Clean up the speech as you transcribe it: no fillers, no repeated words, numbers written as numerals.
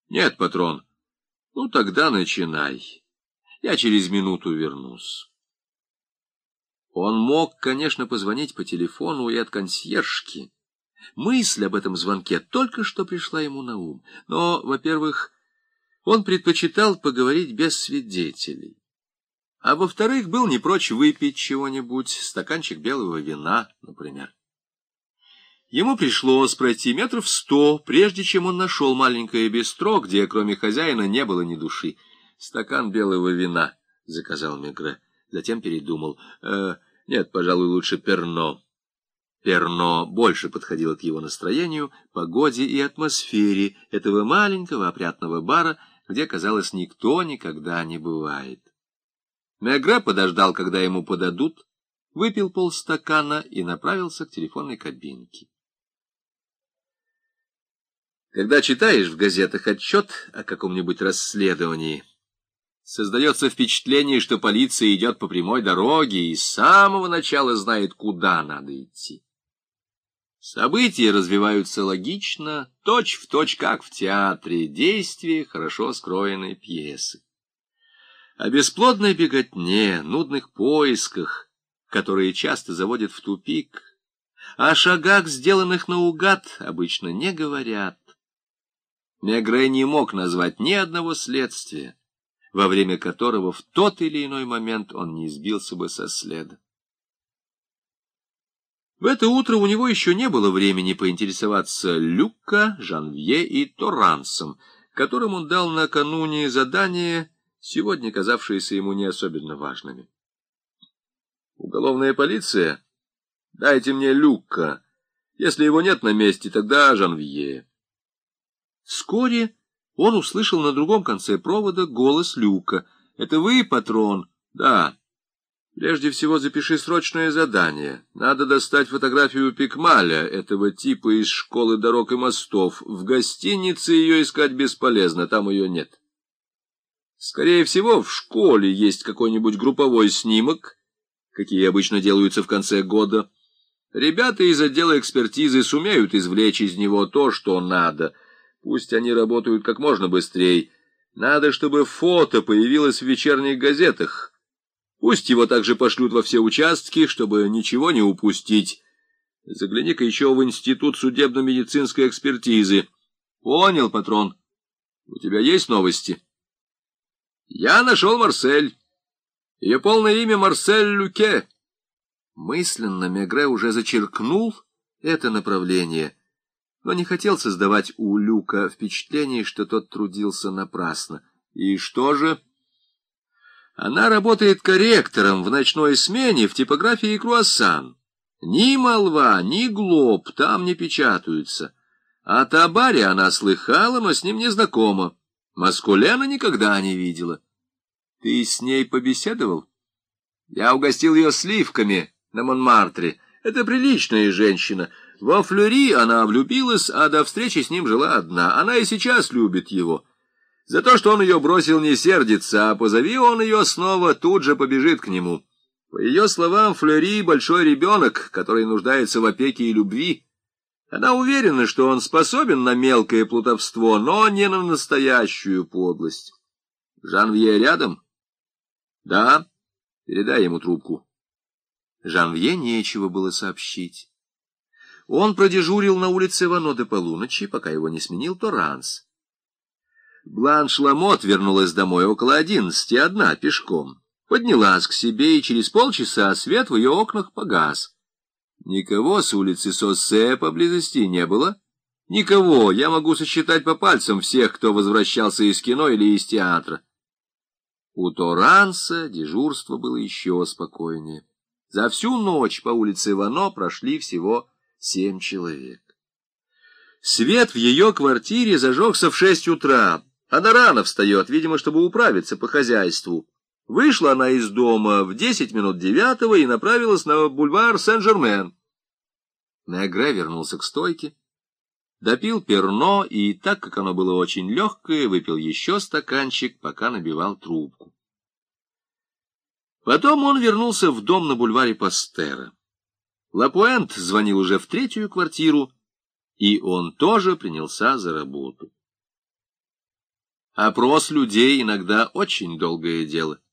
— Нет, патрон. — Ну, тогда начинай. Я через минуту вернусь. Он мог, конечно, позвонить по телефону и от консьержки. Мысль об этом звонке только что пришла ему на ум. Но, во-первых, он предпочитал поговорить без свидетелей. А во-вторых, был не прочь выпить чего-нибудь, стаканчик белого вина, например. Ему пришлось пройти 100 метров, прежде чем он нашел маленькое бистро, где, кроме хозяина, не было ни души. «Стакан белого вина», — заказал Мегре. Затем передумал. Нет, пожалуй, лучше перно». Перно больше подходило к его настроению, погоде и атмосфере этого маленького опрятного бара, где, казалось, никто никогда не бывает. Мегре подождал, когда ему подадут, выпил полстакана и направился к телефонной кабинке. Когда читаешь в газетах отчет о каком-нибудь расследовании, создается впечатление, что полиция идет по прямой дороге и с самого начала знает, куда надо идти. События развиваются логично, точь-в-точь, как в театре, действие хорошо скроенной пьесы. О бесплодной беготне, нудных поисках, которые часто заводят в тупик, о шагах, сделанных наугад, обычно не говорят. Мегре не мог назвать ни одного следствия, во время которого в тот или иной момент он не сбился бы со следа. В это утро у него еще не было времени поинтересоваться Люка, Жанвье и Торрансом, которым он дал накануне задание, сегодня казавшиеся ему не особенно важными. «Уголовная полиция? Дайте мне Люка. Если его нет на месте, тогда Жанвье». Вскоре он услышал на другом конце провода голос Люка. «Это вы, патрон?» «Да». «Прежде всего запиши срочное задание. Надо достать фотографию Пикмаля, этого типа из школы дорог и мостов. В гостинице ее искать бесполезно, там ее нет. Скорее всего, в школе есть какой-нибудь групповой снимок, какие обычно делаются в конце года. Ребята из отдела экспертизы сумеют извлечь из него то, что надо. Пусть они работают как можно быстрее. Надо, чтобы фото появилось в вечерних газетах. Пусть его также пошлют во все участки, чтобы ничего не упустить. Загляни-ка еще в Институт судебно-медицинской экспертизы. Понял, патрон? У тебя есть новости?» «Я нашел Марсель. Ее полное имя Марсель Люке». Мысленно Мегре уже зачеркнул это направление, но не хотел создавать у Люка впечатление, что тот трудился напрасно. «И что же?» «Она работает корректором в ночной смене в типографии «Круассан». Ни молва, ни глоб там не печатаются. О Табаре она слыхала, но с ним не знакома. Маскулена никогда не видела». «Ты с ней побеседовал?» «Я угостил ее сливками на Монмартре. Это приличная женщина. Во Флюри она влюбилась, а до встречи с ним жила одна. Она и сейчас любит его. За то, что он ее бросил, не сердится, а позови он ее снова, тут же побежит к нему. По ее словам, Флюри — большой ребенок, который нуждается в опеке и любви. Она уверена, что он способен на мелкое плутовство, но не на настоящую подлость. Жанвье рядом?» «Да, передай ему трубку». Жанвье нечего было сообщить. Он продежурил на улице Вано до полуночи, пока его не сменил Торранс. Бланш Ламот вернулась домой около 11, одна, пешком. Поднялась к себе, и через полчаса свет в ее окнах погас. Никого с улицы Соссе поблизости не было. Никого, я могу сосчитать по пальцам всех, кто возвращался из кино или из театра. У Торранса дежурство было еще спокойнее. За всю ночь по улице Вано прошли всего 7 человек. Свет в ее квартире зажегся в 6 утра. Она рано встает, видимо, чтобы управиться по хозяйству. Вышла она из дома в 9:10 и направилась на бульвар Сен-Жермен. Мегре вернулся к стойке, допил перно и, так как оно было очень легкое, выпил еще стаканчик, пока набивал трубку. Потом он вернулся в дом на бульваре Пастера. Лапуэнт звонил уже в 3-ю квартиру, и он тоже принялся за работу. Опрос людей иногда очень долгое дело.